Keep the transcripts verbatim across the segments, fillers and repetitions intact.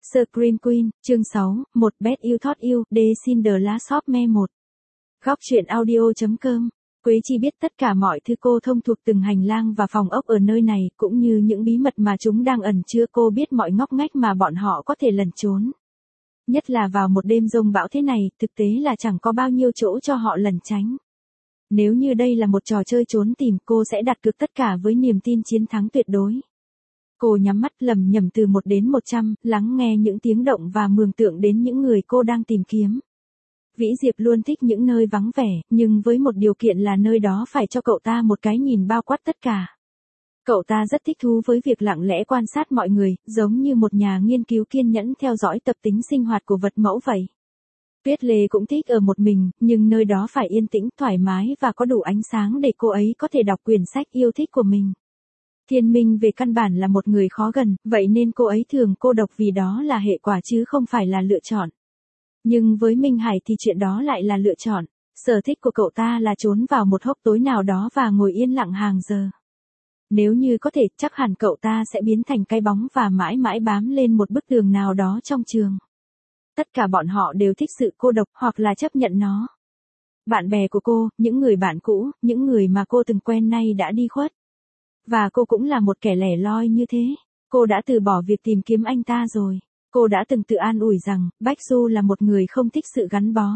Scream Queen, chương sáu, một bet you thought you, de Cinderella shop me một. Góc truyện audio.com. Quế Chi biết tất cả mọi thứ cô thông thuộc từng hành lang và phòng ốc ở nơi này, cũng như những bí mật mà chúng đang ẩn chứa. Cô biết mọi ngóc ngách mà bọn họ có thể lẩn trốn. Nhất là vào một đêm giông bão thế này, thực tế là chẳng có bao nhiêu chỗ cho họ lẩn tránh. Nếu như đây là một trò chơi trốn tìm, cô sẽ đặt cược tất cả với niềm tin chiến thắng tuyệt đối. Cô nhắm mắt lẩm nhẩm từ một đến một trăm, lắng nghe những tiếng động và mường tượng đến những người cô đang tìm kiếm. Vĩ Diệp luôn thích những nơi vắng vẻ, nhưng với một điều kiện là nơi đó phải cho cậu ta một cái nhìn bao quát tất cả. Cậu ta rất thích thú với việc lặng lẽ quan sát mọi người, giống như một nhà nghiên cứu kiên nhẫn theo dõi tập tính sinh hoạt của vật mẫu vậy. Tuyết Lê cũng thích ở một mình, nhưng nơi đó phải yên tĩnh, thoải mái và có đủ ánh sáng để cô ấy có thể đọc quyển sách yêu thích của mình. Thiên Minh về căn bản là một người khó gần, vậy nên cô ấy thường cô độc vì đó là hệ quả chứ không phải là lựa chọn. Nhưng với Minh Hải thì chuyện đó lại là lựa chọn. Sở thích của cậu ta là trốn vào một hốc tối nào đó và ngồi yên lặng hàng giờ. Nếu như có thể, chắc hẳn cậu ta sẽ biến thành cái bóng và mãi mãi bám lên một bức tường nào đó trong trường. Tất cả bọn họ đều thích sự cô độc hoặc là chấp nhận nó. Bạn bè của cô, những người bạn cũ, những người mà cô từng quen nay đã đi khuất. Và cô cũng là một kẻ lẻ loi như thế. Cô đã từ bỏ việc tìm kiếm anh ta rồi. Cô đã từng tự an ủi rằng, Bách Du là một người không thích sự gắn bó.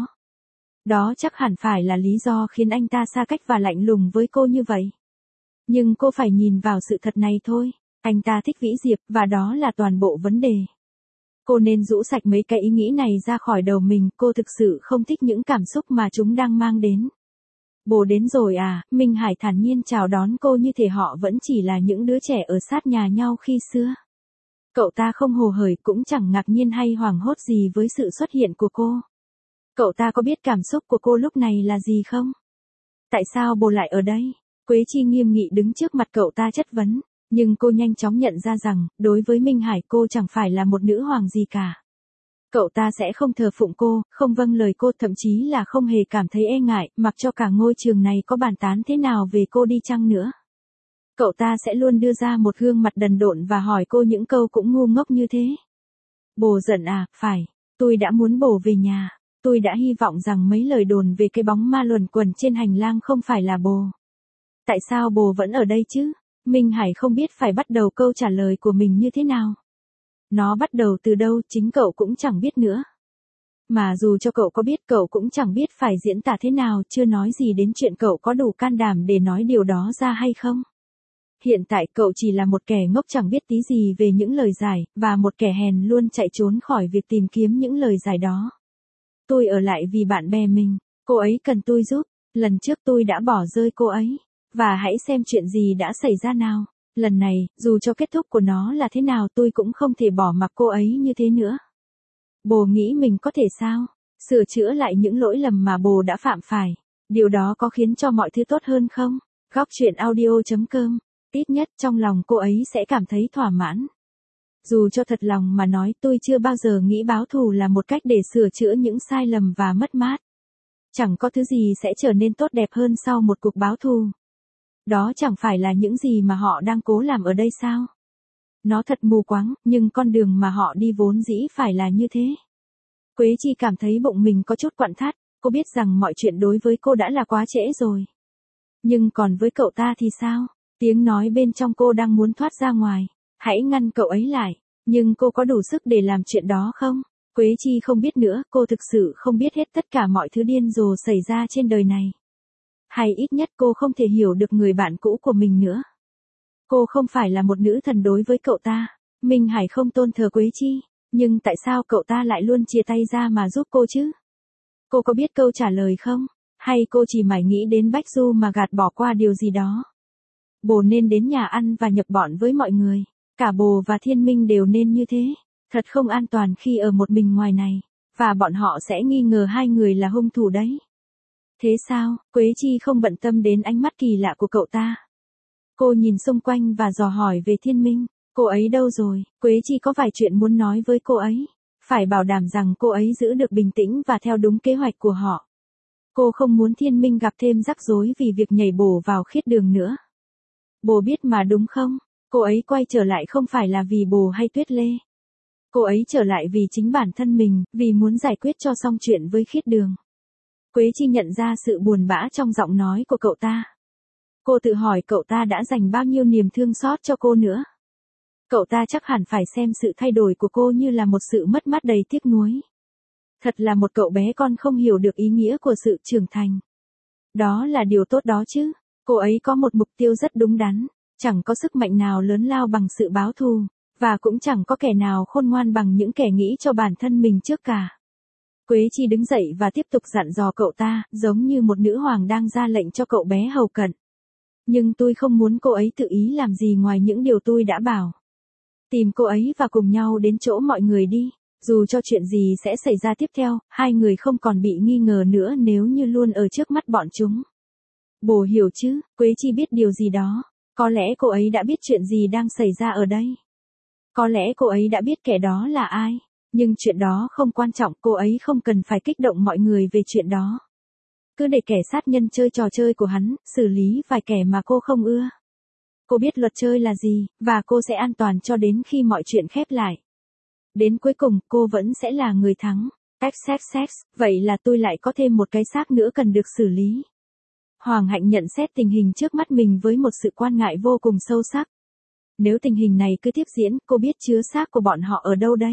Đó chắc hẳn phải là lý do khiến anh ta xa cách và lạnh lùng với cô như vậy. Nhưng cô phải nhìn vào sự thật này thôi. Anh ta thích Vĩ Diệp, và đó là toàn bộ vấn đề. Cô nên rũ sạch mấy cái ý nghĩ này ra khỏi đầu mình. Cô thực sự không thích những cảm xúc mà chúng đang mang đến. Bố đến rồi à? Minh Hải thản nhiên chào đón cô như thể họ vẫn chỉ là những đứa trẻ ở sát nhà nhau khi xưa. Cậu ta không hồ hởi, cũng chẳng ngạc nhiên hay hoảng hốt gì với sự xuất hiện của cô. Cậu ta có biết cảm xúc của cô lúc này là gì không? Tại sao bố lại ở đây? Quế Chi nghiêm nghị đứng trước mặt cậu ta chất vấn. Nhưng cô nhanh chóng nhận ra rằng, đối với Minh Hải cô chẳng phải là một nữ hoàng gì cả. Cậu ta sẽ không thờ phụng cô, không vâng lời cô, thậm chí là không hề cảm thấy e ngại, mặc cho cả ngôi trường này có bàn tán thế nào về cô đi chăng nữa. Cậu ta sẽ luôn đưa ra một gương mặt đần độn và hỏi cô những câu cũng ngu ngốc như thế. Bố giận à? Phải, tôi đã muốn bố về nhà. Tôi đã hy vọng rằng mấy lời đồn về cái bóng ma luẩn quẩn trên hành lang không phải là bố. Tại sao bố vẫn ở đây chứ? Minh Hải không biết phải bắt đầu câu trả lời của mình như thế nào. Nó bắt đầu từ đâu, chính cậu cũng chẳng biết nữa. Mà dù cho cậu có biết, cậu cũng chẳng biết phải diễn tả thế nào, chưa nói gì đến chuyện cậu có đủ can đảm để nói điều đó ra hay không. Hiện tại cậu chỉ là một kẻ ngốc chẳng biết tí gì về những lời giải, và một kẻ hèn luôn chạy trốn khỏi việc tìm kiếm những lời giải đó. Tôi ở lại vì bạn bè mình, cô ấy cần tôi giúp, lần trước tôi đã bỏ rơi cô ấy. Và hãy xem chuyện gì đã xảy ra nào. Lần này, dù cho kết thúc của nó là thế nào tôi cũng không thể bỏ mặc cô ấy như thế nữa. Bố nghĩ mình có thể sao? Sửa chữa lại những lỗi lầm mà bố đã phạm phải. Điều đó có khiến cho mọi thứ tốt hơn không? Góc truyện audio.com. Ít nhất trong lòng cô ấy sẽ cảm thấy thỏa mãn. Dù cho thật lòng mà nói, tôi chưa bao giờ nghĩ báo thù là một cách để sửa chữa những sai lầm và mất mát. Chẳng có thứ gì sẽ trở nên tốt đẹp hơn sau một cuộc báo thù. Đó chẳng phải là những gì mà họ đang cố làm ở đây sao? Nó thật mù quáng, nhưng con đường mà họ đi vốn dĩ phải là như thế. Quế Chi cảm thấy bụng mình có chút quặn thắt, cô biết rằng mọi chuyện đối với cô đã là quá trễ rồi. Nhưng còn với cậu ta thì sao? Tiếng nói bên trong cô đang muốn thoát ra ngoài. Hãy ngăn cậu ấy lại. Nhưng cô có đủ sức để làm chuyện đó không? Quế Chi không biết nữa, cô thực sự không biết hết tất cả mọi thứ điên rồ xảy ra trên đời này. Hay ít nhất cô không thể hiểu được người bạn cũ của mình nữa. Cô không phải là một nữ thần đối với cậu ta. Minh Hải không tôn thờ Quế Chi. Nhưng tại sao cậu ta lại luôn chia tay ra mà giúp cô chứ? Cô có biết câu trả lời không? Hay cô chỉ mải nghĩ đến Bách Du mà gạt bỏ qua điều gì đó? Bố nên đến nhà ăn và nhập bọn với mọi người. Cả bố và Thiên Minh đều nên như thế. Thật không an toàn khi ở một mình ngoài này. Và bọn họ sẽ nghi ngờ hai người là hung thủ đấy. Thế sao? Quế Chi không bận tâm đến ánh mắt kỳ lạ của cậu ta. Cô nhìn xung quanh và dò hỏi về Thiên Minh. Cô ấy đâu rồi? Quế Chi có vài chuyện muốn nói với cô ấy. Phải bảo đảm rằng cô ấy giữ được bình tĩnh và theo đúng kế hoạch của họ. Cô không muốn Thiên Minh gặp thêm rắc rối vì việc nhảy bổ vào khiết đường nữa. Bố biết mà đúng không? Cô ấy quay trở lại không phải là vì bố hay Tuyết Lê. Cô ấy trở lại vì chính bản thân mình, vì muốn giải quyết cho xong chuyện với Khiết Đường. Quế Chi nhận ra sự buồn bã trong giọng nói của cậu ta. Cô tự hỏi cậu ta đã dành bao nhiêu niềm thương xót cho cô nữa. Cậu ta chắc hẳn phải xem sự thay đổi của cô như là một sự mất mát đầy tiếc nuối. Thật là một cậu bé con không hiểu được ý nghĩa của sự trưởng thành. Đó là điều tốt đó chứ. Cô ấy có một mục tiêu rất đúng đắn. Chẳng có sức mạnh nào lớn lao bằng sự báo thù. Và cũng chẳng có kẻ nào khôn ngoan bằng những kẻ nghĩ cho bản thân mình trước cả. Quế Chi đứng dậy và tiếp tục dặn dò cậu ta, giống như một nữ hoàng đang ra lệnh cho cậu bé hầu cận. Nhưng tôi không muốn cô ấy tự ý làm gì ngoài những điều tôi đã bảo. Tìm cô ấy và cùng nhau đến chỗ mọi người đi. Dù cho chuyện gì sẽ xảy ra tiếp theo, hai người không còn bị nghi ngờ nữa nếu như luôn ở trước mắt bọn chúng. Bồ hiểu chứ, Quế Chi biết điều gì đó. Có lẽ cô ấy đã biết chuyện gì đang xảy ra ở đây. Có lẽ cô ấy đã biết kẻ đó là ai. Nhưng chuyện đó không quan trọng, cô ấy không cần phải kích động mọi người về chuyện đó. Cứ để kẻ sát nhân chơi trò chơi của hắn, xử lý vài kẻ mà cô không ưa. Cô biết luật chơi là gì, và cô sẽ an toàn cho đến khi mọi chuyện khép lại. Đến cuối cùng, cô vẫn sẽ là người thắng. Xxx, vậy là tôi lại có thêm một cái xác nữa cần được xử lý. Hoàng Hạnh nhận xét tình hình trước mắt mình với một sự quan ngại vô cùng sâu sắc. Nếu tình hình này cứ tiếp diễn, cô biết chứa xác của bọn họ ở đâu đây?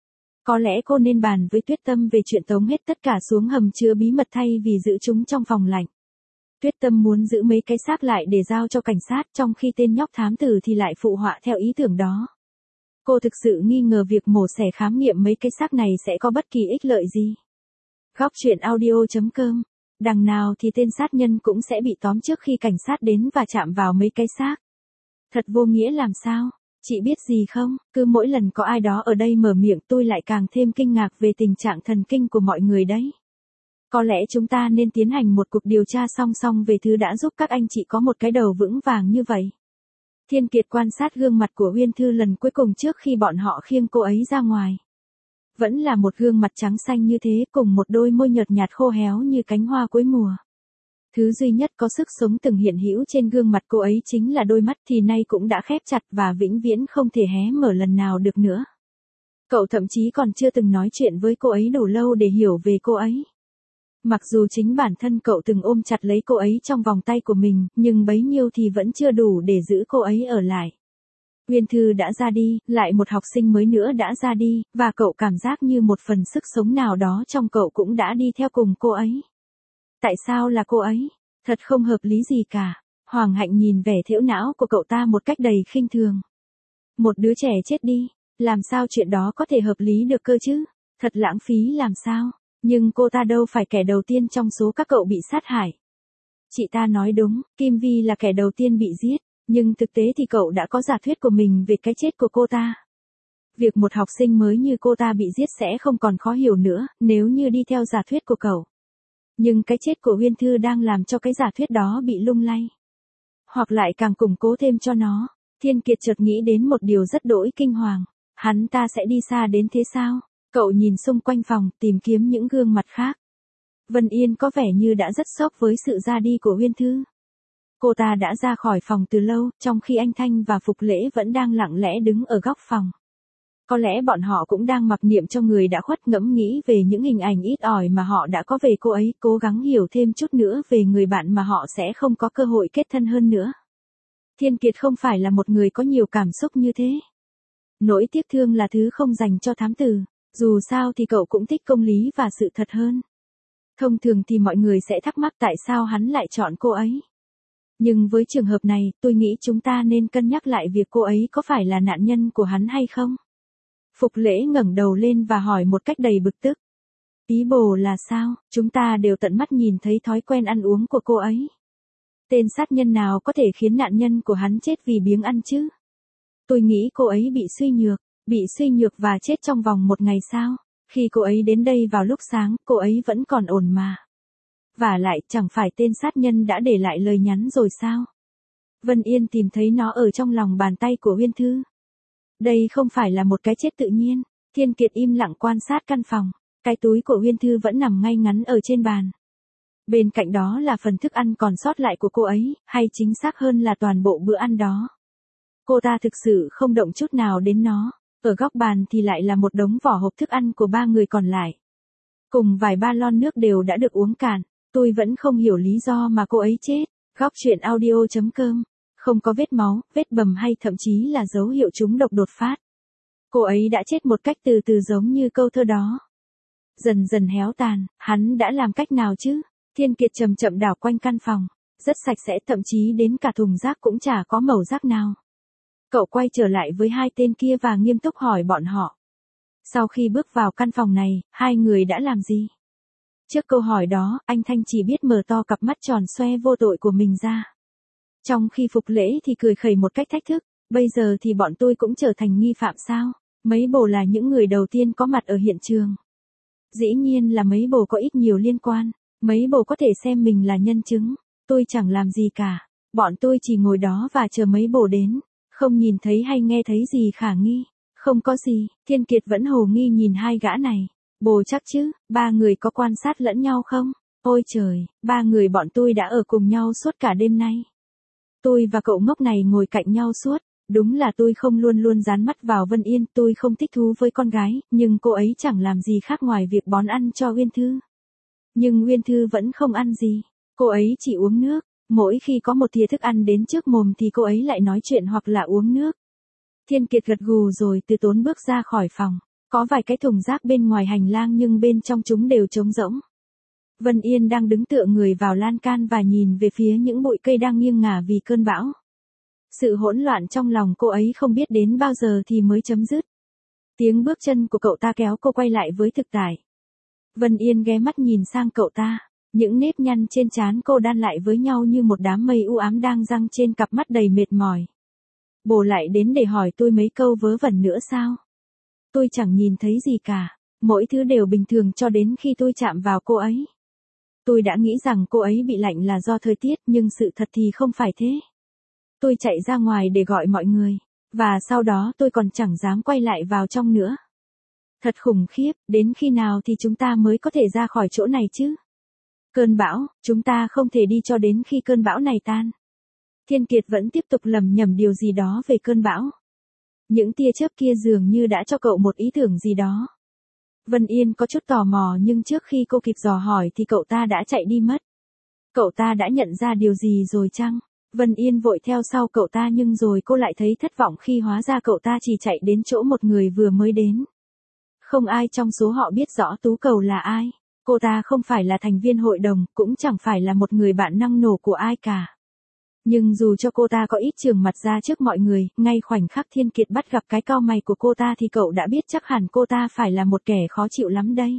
Có lẽ cô nên bàn với Tuyết Tâm về chuyện tống hết tất cả xuống hầm chứa bí mật thay vì giữ chúng trong phòng lạnh. Tuyết Tâm muốn giữ mấy cái xác lại để giao cho cảnh sát, trong khi tên nhóc thám tử thì lại phụ họa theo ý tưởng đó. Cô thực sự nghi ngờ việc mổ xẻ khám nghiệm mấy cái xác này sẽ có bất kỳ ích lợi gì. Góc truyện audio chấm com. Đằng nào thì tên sát nhân cũng sẽ bị tóm trước khi cảnh sát đến và chạm vào mấy cái xác. Thật vô nghĩa làm sao? Chị biết gì không, cứ mỗi lần có ai đó ở đây mở miệng tôi lại càng thêm kinh ngạc về tình trạng thần kinh của mọi người đấy. Có lẽ chúng ta nên tiến hành một cuộc điều tra song song về thứ đã giúp các anh chị có một cái đầu vững vàng như vậy. Thiên Kiệt quan sát gương mặt của Uyên Thư lần cuối cùng trước khi bọn họ khiêng cô ấy ra ngoài. Vẫn là một gương mặt trắng xanh như thế cùng một đôi môi nhợt nhạt khô héo như cánh hoa cuối mùa. Thứ duy nhất có sức sống từng hiện hữu trên gương mặt cô ấy chính là đôi mắt thì nay cũng đã khép chặt và vĩnh viễn không thể hé mở lần nào được nữa. Cậu thậm chí còn chưa từng nói chuyện với cô ấy đủ lâu để hiểu về cô ấy. Mặc dù chính bản thân cậu từng ôm chặt lấy cô ấy trong vòng tay của mình, nhưng bấy nhiêu thì vẫn chưa đủ để giữ cô ấy ở lại. Uyên Thư đã ra đi, lại một học sinh mới nữa đã ra đi, và cậu cảm giác như một phần sức sống nào đó trong cậu cũng đã đi theo cùng cô ấy. Tại sao là cô ấy? Thật không hợp lý gì cả. Hoàng Hạnh nhìn vẻ thễu não của cậu ta một cách đầy khinh thường. Một đứa trẻ chết đi, làm sao chuyện đó có thể hợp lý được cơ chứ? Thật lãng phí làm sao? Nhưng cô ta đâu phải kẻ đầu tiên trong số các cậu bị sát hại. Chị ta nói đúng, Kim Vi là kẻ đầu tiên bị giết, nhưng thực tế thì cậu đã có giả thuyết của mình về cái chết của cô ta. Việc một học sinh mới như cô ta bị giết sẽ không còn khó hiểu nữa, nếu như đi theo giả thuyết của cậu. Nhưng cái chết của Uyên Thư đang làm cho cái giả thuyết đó bị lung lay. Hoặc lại càng củng cố thêm cho nó. Thiên Kiệt chợt nghĩ đến một điều rất đỗi kinh hoàng. Hắn ta sẽ đi xa đến thế sao? Cậu nhìn xung quanh phòng, tìm kiếm những gương mặt khác. Vân Yên có vẻ như đã rất sốc với sự ra đi của Uyên Thư. Cô ta đã ra khỏi phòng từ lâu, trong khi anh Thanh và Phục Lễ vẫn đang lặng lẽ đứng ở góc phòng. Có lẽ bọn họ cũng đang mặc niệm cho người đã khuất, ngẫm nghĩ về những hình ảnh ít ỏi mà họ đã có về cô ấy, cố gắng hiểu thêm chút nữa về người bạn mà họ sẽ không có cơ hội kết thân hơn nữa. Thiên Kiệt không phải là một người có nhiều cảm xúc như thế. Nỗi tiếc thương là thứ không dành cho thám tử, dù sao thì cậu cũng thích công lý và sự thật hơn. Thông thường thì mọi người sẽ thắc mắc tại sao hắn lại chọn cô ấy. Nhưng với trường hợp này, tôi nghĩ chúng ta nên cân nhắc lại việc cô ấy có phải là nạn nhân của hắn hay không. Phục Lễ ngẩng đầu lên và hỏi một cách đầy bực tức. Ý bồ là sao? Chúng ta đều tận mắt nhìn thấy thói quen ăn uống của cô ấy. Tên sát nhân nào có thể khiến nạn nhân của hắn chết vì biếng ăn chứ? Tôi nghĩ cô ấy bị suy nhược, bị suy nhược và chết trong vòng một ngày sao? Khi cô ấy đến đây vào lúc sáng, cô ấy vẫn còn ổn mà. Vả lại, chẳng phải tên sát nhân đã để lại lời nhắn rồi sao? Vân Yên tìm thấy nó ở trong lòng bàn tay của Uyên Thư. Đây không phải là một cái chết tự nhiên. Thiên Kiệt im lặng quan sát căn phòng. Cái túi của Uyên Thư vẫn nằm ngay ngắn ở trên bàn. Bên cạnh đó là phần thức ăn còn sót lại của cô ấy, hay chính xác hơn là toàn bộ bữa ăn đó. Cô ta thực sự không động chút nào đến nó. Ở góc bàn thì lại là một đống vỏ hộp thức ăn của ba người còn lại. Cùng vài ba lon nước đều đã được uống cạn. Tôi vẫn không hiểu lý do mà cô ấy chết. Góc chuyện audio chấm com. Không có vết máu, vết bầm hay thậm chí là dấu hiệu trúng độc đột phát. Cô ấy đã chết một cách từ từ giống như câu thơ đó. Dần dần héo tàn, hắn đã làm cách nào chứ? Thiên Kiệt chậm chậm đảo quanh căn phòng. Rất sạch sẽ, thậm chí đến cả thùng rác cũng chả có màu rác nào. Cậu quay trở lại với hai tên kia và nghiêm túc hỏi bọn họ. Sau khi bước vào căn phòng này, hai người đã làm gì? Trước câu hỏi đó, anh Thanh chỉ biết mở to cặp mắt tròn xoe vô tội của mình ra. Trong khi Phục Lễ thì cười khẩy một cách thách thức. Bây giờ thì bọn tôi cũng trở thành nghi phạm sao? Mấy bồ là những người đầu tiên có mặt ở hiện trường. Dĩ nhiên là mấy bồ có ít nhiều liên quan. Mấy bồ có thể xem mình là nhân chứng. Tôi chẳng làm gì cả. Bọn tôi chỉ ngồi đó và chờ mấy bồ đến. Không nhìn thấy hay nghe thấy gì khả nghi. Không có gì, Thiên Kiệt vẫn hồ nghi nhìn hai gã này. Bồ chắc chứ, ba người có quan sát lẫn nhau không? Ôi trời, ba người bọn tôi đã ở cùng nhau suốt cả đêm nay. Tôi và cậu ngốc này ngồi cạnh nhau suốt. Đúng là tôi không luôn luôn dán mắt vào Vân Yên. Tôi không thích thú với con gái, nhưng cô ấy chẳng làm gì khác ngoài việc bón ăn cho Uyên Thư. Nhưng Uyên Thư vẫn không ăn gì. Cô ấy chỉ uống nước. Mỗi khi có một thìa thức ăn đến trước mồm thì cô ấy lại nói chuyện hoặc là uống nước. Thiên Kiệt gật gù rồi từ tốn bước ra khỏi phòng. Có vài cái thùng rác bên ngoài hành lang nhưng bên trong chúng đều trống rỗng. Vân Yên đang đứng tựa người vào lan can và nhìn về phía những bụi cây đang nghiêng ngả vì cơn bão. Sự hỗn loạn trong lòng cô ấy không biết đến bao giờ thì mới chấm dứt. Tiếng bước chân của cậu ta kéo cô quay lại với thực tại. Vân Yên ghé mắt nhìn sang cậu ta. Những nếp nhăn trên trán cô đan lại với nhau như một đám mây u ám đang giăng trên cặp mắt đầy mệt mỏi. Bồ lại đến để hỏi tôi mấy câu vớ vẩn nữa sao? Tôi chẳng nhìn thấy gì cả. Mỗi thứ đều bình thường cho đến khi tôi chạm vào cô ấy. Tôi đã nghĩ rằng cô ấy bị lạnh là do thời tiết, nhưng sự thật thì không phải thế. Tôi chạy ra ngoài để gọi mọi người. Và sau đó tôi còn chẳng dám quay lại vào trong nữa. Thật khủng khiếp, đến khi nào thì chúng ta mới có thể ra khỏi chỗ này chứ? Cơn bão, chúng ta không thể đi cho đến khi cơn bão này tan. Thiên Kiệt vẫn tiếp tục lẩm nhẩm điều gì đó về cơn bão. Những tia chớp kia dường như đã cho cậu một ý tưởng gì đó. Vân Yên có chút tò mò nhưng trước khi cô kịp dò hỏi thì cậu ta đã chạy đi mất. Cậu ta đã nhận ra điều gì rồi chăng? Vân Yên vội theo sau cậu ta nhưng rồi cô lại thấy thất vọng khi hóa ra cậu ta chỉ chạy đến chỗ một người vừa mới đến. Không ai trong số họ biết rõ Tú Cầu là ai. Cô ta không phải là thành viên hội đồng, cũng chẳng phải là một người bạn năng nổ của ai cả. Nhưng dù cho cô ta có ít trường mặt ra trước mọi người, ngay khoảnh khắc Thiên Kiệt bắt gặp cái cau mày của cô ta thì cậu đã biết chắc hẳn cô ta phải là một kẻ khó chịu lắm đây.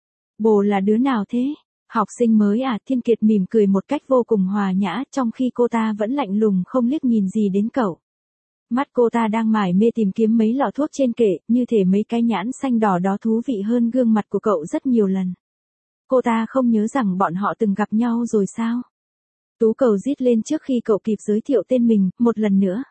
Bồ là đứa nào thế? Học sinh mới à? Thiên Kiệt mỉm cười một cách vô cùng hòa nhã trong khi cô ta vẫn lạnh lùng không liếc nhìn gì đến cậu. Mắt cô ta đang mải mê tìm kiếm mấy lọ thuốc trên kệ, như thể mấy cái nhãn xanh đỏ đó thú vị hơn gương mặt của cậu rất nhiều lần. Cô ta không nhớ rằng bọn họ từng gặp nhau rồi sao? Tú Cầu rít lên trước khi cậu kịp giới thiệu tên mình, một lần nữa.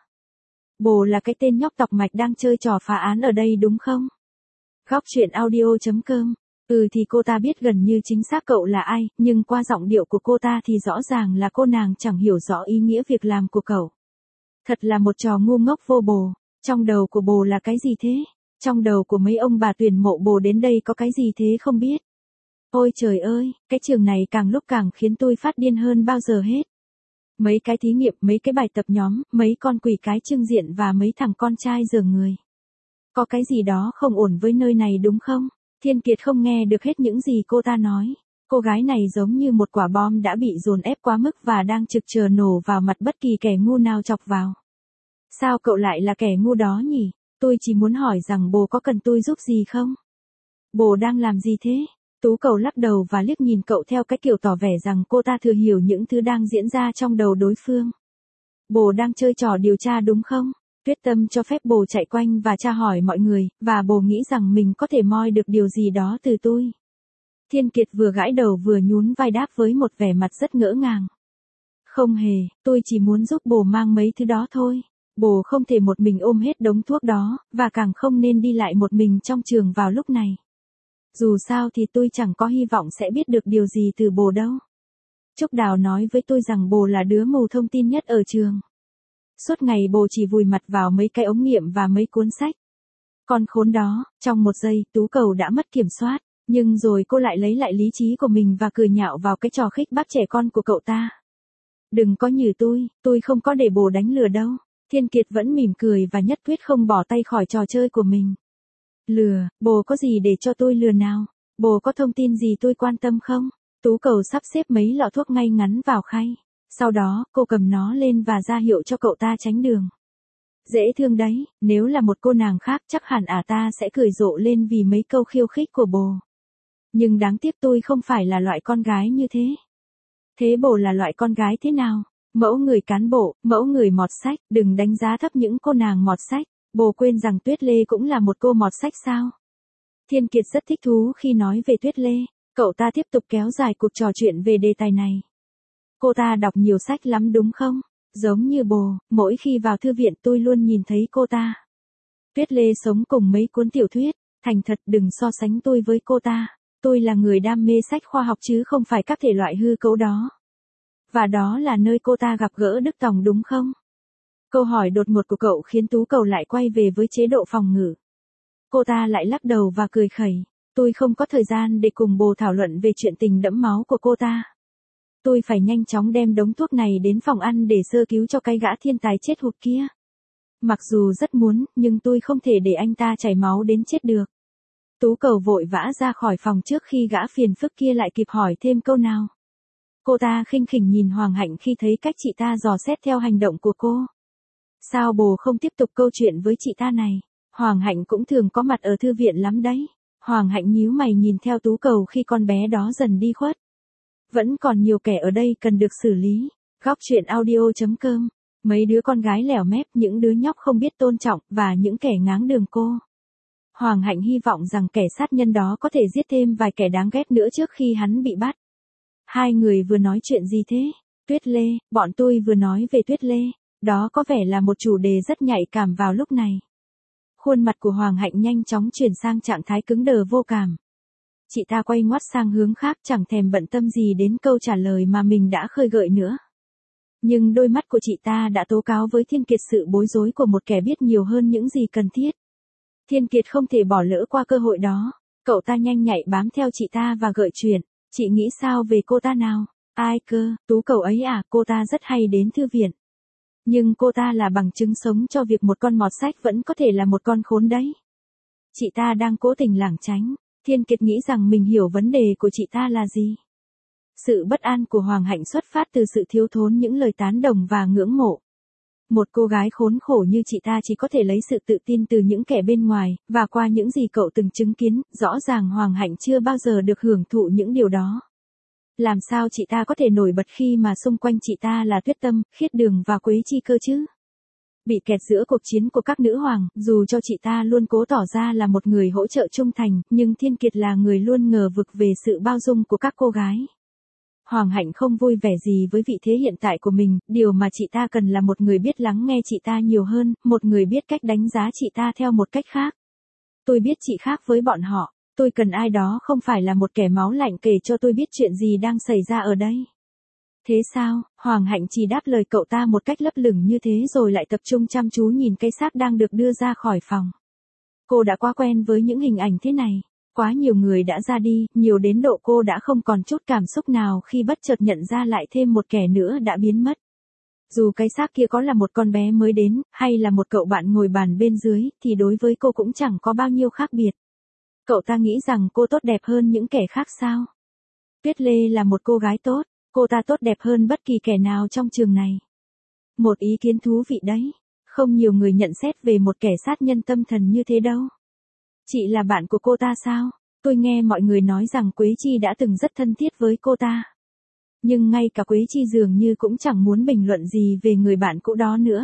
Bồ là cái tên nhóc tọc mạch đang chơi trò phá án ở đây đúng không? Góc chuyện audio chấm com. Ừ thì cô ta biết gần như chính xác cậu là ai, nhưng qua giọng điệu của cô ta thì rõ ràng là cô nàng chẳng hiểu rõ ý nghĩa việc làm của cậu. Thật là một trò ngu ngốc vô bồ. Trong đầu của bồ là cái gì thế? Trong đầu của mấy ông bà tuyển mộ bồ đến đây có cái gì thế không biết? Ôi trời ơi, cái trường này càng lúc càng khiến tôi phát điên hơn bao giờ hết. Mấy cái thí nghiệm, mấy cái bài tập nhóm, mấy con quỷ cái trưng diện và mấy thằng con trai giường người. Có cái gì đó không ổn với nơi này đúng không? Thiên Kiệt không nghe được hết những gì cô ta nói. Cô gái này giống như một quả bom đã bị dồn ép quá mức và đang trực chờ nổ vào mặt bất kỳ kẻ ngu nào chọc vào. Sao cậu lại là kẻ ngu đó nhỉ? Tôi chỉ muốn hỏi rằng bồ có cần tôi giúp gì không? Bồ đang làm gì thế? Tú Cầu lắc đầu và liếc nhìn cậu theo cái kiểu tỏ vẻ rằng cô ta thừa hiểu những thứ đang diễn ra trong đầu đối phương. Bồ đang chơi trò điều tra đúng không? Tuyết Tâm cho phép bồ chạy quanh và tra hỏi mọi người, và bồ nghĩ rằng mình có thể moi được điều gì đó từ tôi. Thiên Kiệt vừa gãi đầu vừa nhún vai đáp với một vẻ mặt rất ngỡ ngàng. Không hề, tôi chỉ muốn giúp bồ mang mấy thứ đó thôi. Bồ không thể một mình ôm hết đống thuốc đó, và càng không nên đi lại một mình trong trường vào lúc này. Dù sao thì tôi chẳng có hy vọng sẽ biết được điều gì từ bồ đâu. Trúc Đào nói với tôi rằng bồ là đứa mù thông tin nhất ở trường. Suốt ngày bồ chỉ vùi mặt vào mấy cái ống nghiệm và mấy cuốn sách. Con khốn đó, trong một giây, Tú Cầu đã mất kiểm soát, nhưng rồi cô lại lấy lại lý trí của mình và cười nhạo vào cái trò khích bác trẻ con của cậu ta. Đừng có nhử tôi, tôi không có để bồ đánh lừa đâu. Thiên Kiệt vẫn mỉm cười và nhất quyết không bỏ tay khỏi trò chơi của mình. Lừa, bồ có gì để cho tôi lừa nào? Bồ có thông tin gì tôi quan tâm không? Tú Cầu sắp xếp mấy lọ thuốc ngay ngắn vào khay. Sau đó, cô cầm nó lên và ra hiệu cho cậu ta tránh đường. Dễ thương đấy, nếu là một cô nàng khác chắc hẳn ả ta sẽ cười rộ lên vì mấy câu khiêu khích của bồ. Nhưng đáng tiếc tôi không phải là loại con gái như thế. Thế bồ là loại con gái thế nào? Mẫu người cán bộ, mẫu người mọt sách, đừng đánh giá thấp những cô nàng mọt sách. Bồ quên rằng Tuyết Lê cũng là một cô mọt sách sao? Thiên Kiệt rất thích thú khi nói về Tuyết Lê. Cậu ta tiếp tục kéo dài cuộc trò chuyện về đề tài này. Cô ta đọc nhiều sách lắm đúng không? Giống như bồ, mỗi khi vào thư viện tôi luôn nhìn thấy cô ta. Tuyết Lê sống cùng mấy cuốn tiểu thuyết, thành thật đừng so sánh tôi với cô ta. Tôi là người đam mê sách khoa học chứ không phải các thể loại hư cấu đó. Và đó là nơi cô ta gặp gỡ Đức Tòng đúng không? Câu hỏi đột ngột của cậu khiến Tú Cầu lại quay về với chế độ phòng ngự. Cô ta lại lắc đầu và cười khẩy. Tôi không có thời gian để cùng bồ thảo luận về chuyện tình đẫm máu của cô ta. Tôi phải nhanh chóng đem đống thuốc này đến phòng ăn để sơ cứu cho cái gã thiên tài chết hụt kia. Mặc dù rất muốn, nhưng tôi không thể để anh ta chảy máu đến chết được. Tú Cầu vội vã ra khỏi phòng trước khi gã phiền phức kia lại kịp hỏi thêm câu nào. Cô ta khinh khỉnh nhìn Hoàng Hạnh khi thấy cách chị ta dò xét theo hành động của cô. Sao bồ không tiếp tục câu chuyện với chị ta này? Hoàng Hạnh cũng thường có mặt ở thư viện lắm đấy. Hoàng Hạnh nhíu mày nhìn theo Tú Cầu khi con bé đó dần đi khuất. Vẫn còn nhiều kẻ ở đây cần được xử lý. Góc truyện audio chấm com. Mấy đứa con gái lẻo mép, những đứa nhóc không biết tôn trọng, và những kẻ ngáng đường cô. Hoàng Hạnh hy vọng rằng kẻ sát nhân đó có thể giết thêm vài kẻ đáng ghét nữa trước khi hắn bị bắt. Hai người vừa nói chuyện gì thế? Tuyết Lê, bọn tôi vừa nói về Tuyết Lê. Đó có vẻ là một chủ đề rất nhạy cảm vào lúc này. Khuôn mặt của Hoàng Hạnh nhanh chóng chuyển sang trạng thái cứng đờ vô cảm. Chị ta quay ngoắt sang hướng khác chẳng thèm bận tâm gì đến câu trả lời mà mình đã khơi gợi nữa. Nhưng đôi mắt của chị ta đã tố cáo với Thiên Kiệt sự bối rối của một kẻ biết nhiều hơn những gì cần thiết. Thiên Kiệt không thể bỏ lỡ qua cơ hội đó. Cậu ta nhanh nhạy bám theo chị ta và gợi chuyện. Chị nghĩ sao về cô ta nào? Ai cơ, Tú Cầu ấy à, cô ta rất hay đến thư viện. Nhưng cô ta là bằng chứng sống cho việc một con mọt sách vẫn có thể là một con khốn đấy. Chị ta đang cố tình lảng tránh. Thiên Kiệt nghĩ rằng mình hiểu vấn đề của chị ta là gì. Sự bất an của Hoàng Hạnh xuất phát từ sự thiếu thốn những lời tán đồng và ngưỡng mộ. Một cô gái khốn khổ như chị ta chỉ có thể lấy sự tự tin từ những kẻ bên ngoài, và qua những gì cậu từng chứng kiến, rõ ràng Hoàng Hạnh chưa bao giờ được hưởng thụ những điều đó. Làm sao chị ta có thể nổi bật khi mà xung quanh chị ta là Tuyết Tâm, Khiết Đường và Quế Chi cơ chứ? Bị kẹt giữa cuộc chiến của các nữ hoàng, dù cho chị ta luôn cố tỏ ra là một người hỗ trợ trung thành, nhưng Thiên Kiệt là người luôn ngờ vực về sự bao dung của các cô gái. Hoàng Hạnh không vui vẻ gì với vị thế hiện tại của mình, điều mà chị ta cần là một người biết lắng nghe chị ta nhiều hơn, một người biết cách đánh giá chị ta theo một cách khác. Tôi biết chị khác với bọn họ, tôi cần ai đó không phải là một kẻ máu lạnh kể cho tôi biết chuyện gì đang xảy ra ở đây. Thế sao? Hoàng Hạnh chỉ đáp lời cậu ta một cách lấp lửng như thế rồi lại tập trung chăm chú nhìn cây xác đang được đưa ra khỏi phòng. Cô đã quá quen với những hình ảnh thế này. Quá nhiều người đã ra đi, nhiều đến độ cô đã không còn chút cảm xúc nào khi bất chợt nhận ra lại thêm một kẻ nữa đã biến mất. Dù cái xác kia có là một con bé mới đến, hay là một cậu bạn ngồi bàn bên dưới, thì đối với cô cũng chẳng có bao nhiêu khác biệt. Cậu ta nghĩ rằng cô tốt đẹp hơn những kẻ khác sao? Tuyết Lê là một cô gái tốt, cô ta tốt đẹp hơn bất kỳ kẻ nào trong trường này. Một ý kiến thú vị đấy, không nhiều người nhận xét về một kẻ sát nhân tâm thần như thế đâu. Chị là bạn của cô ta sao? Tôi nghe mọi người nói rằng Quế Chi đã từng rất thân thiết với cô ta. Nhưng ngay cả Quế Chi dường như cũng chẳng muốn bình luận gì về người bạn cũ đó nữa.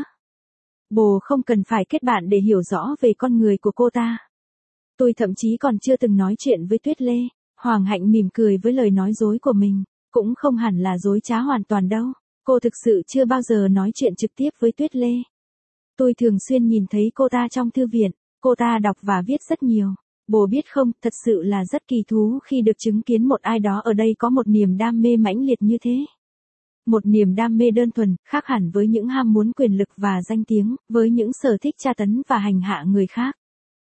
Bồ không cần phải kết bạn để hiểu rõ về con người của cô ta. Tôi thậm chí còn chưa từng nói chuyện với Tuyết Lê. Hoàng Hạnh mỉm cười với lời nói dối của mình. Cũng không hẳn là dối trá hoàn toàn đâu. Cô thực sự chưa bao giờ nói chuyện trực tiếp với Tuyết Lê. Tôi thường xuyên nhìn thấy cô ta trong thư viện. Cô ta đọc và viết rất nhiều. Bồ biết không, thật sự là rất kỳ thú khi được chứng kiến một ai đó ở đây có một niềm đam mê mãnh liệt như thế. Một niềm đam mê đơn thuần, khác hẳn với những ham muốn quyền lực và danh tiếng, với những sở thích tra tấn và hành hạ người khác.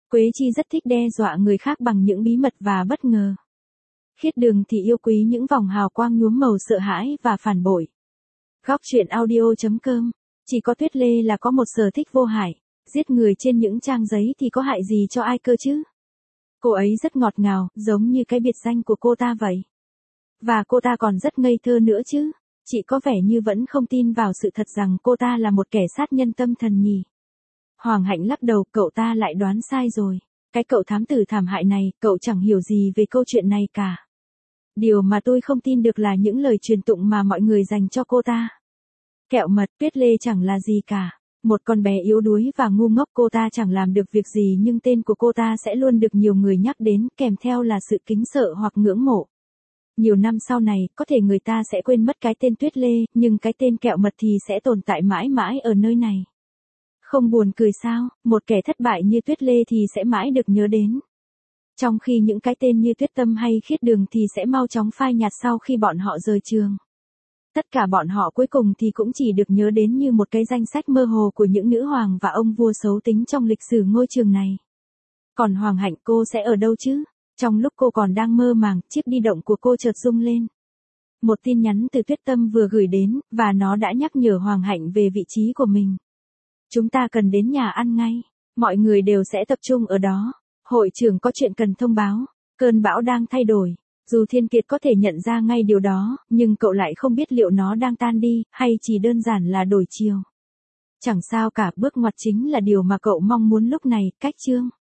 Quế Chi rất thích đe dọa người khác bằng những bí mật và bất ngờ. Khiết Đường thì yêu quý những vòng hào quang nhuốm màu sợ hãi và phản bội. Góc truyện audio chấm com. Chỉ có Tuyết Lê là có một sở thích vô hại, giết người trên những trang giấy thì có hại gì cho ai cơ chứ? Cô ấy rất ngọt ngào, giống như cái biệt danh của cô ta vậy. Và cô ta còn rất ngây thơ nữa chứ. Chị có vẻ như vẫn không tin vào sự thật rằng cô ta là một kẻ sát nhân tâm thần nhỉ. Hoàng Hạnh lắc đầu, cậu ta lại đoán sai rồi. Cái cậu thám tử thảm hại này, cậu chẳng hiểu gì về câu chuyện này cả. Điều mà tôi không tin được là những lời truyền tụng mà mọi người dành cho cô ta. Kẹo mật, Tuyết Lê chẳng là gì cả. Một con bé yếu đuối và ngu ngốc, cô ta chẳng làm được việc gì nhưng tên của cô ta sẽ luôn được nhiều người nhắc đến, kèm theo là sự kính sợ hoặc ngưỡng mộ. Nhiều năm sau này, có thể người ta sẽ quên mất cái tên Tuyết Lê, nhưng cái tên kẹo mật thì sẽ tồn tại mãi mãi ở nơi này. Không buồn cười sao, một kẻ thất bại như Tuyết Lê thì sẽ mãi được nhớ đến. Trong khi những cái tên như Tuyết Tâm hay Khiết Đường thì sẽ mau chóng phai nhạt sau khi bọn họ rời trường. Tất cả bọn họ cuối cùng thì cũng chỉ được nhớ đến như một cái danh sách mơ hồ của những nữ hoàng và ông vua xấu tính trong lịch sử ngôi trường này. Còn Hoàng Hạnh, cô sẽ ở đâu chứ? Trong lúc cô còn đang mơ màng, chiếc di động của cô chợt rung lên. Một tin nhắn từ Tuyết Tâm vừa gửi đến, và nó đã nhắc nhở Hoàng Hạnh về vị trí của mình. Chúng ta cần đến nhà ăn ngay. Mọi người đều sẽ tập trung ở đó. Hội trưởng có chuyện cần thông báo. Cơn bão đang thay đổi. Dù Thiên Kiệt có thể nhận ra ngay điều đó, nhưng cậu lại không biết liệu nó đang tan đi, hay chỉ đơn giản là đổi chiều. Chẳng sao cả, bước ngoặt chính là điều mà cậu mong muốn lúc này. Cách chương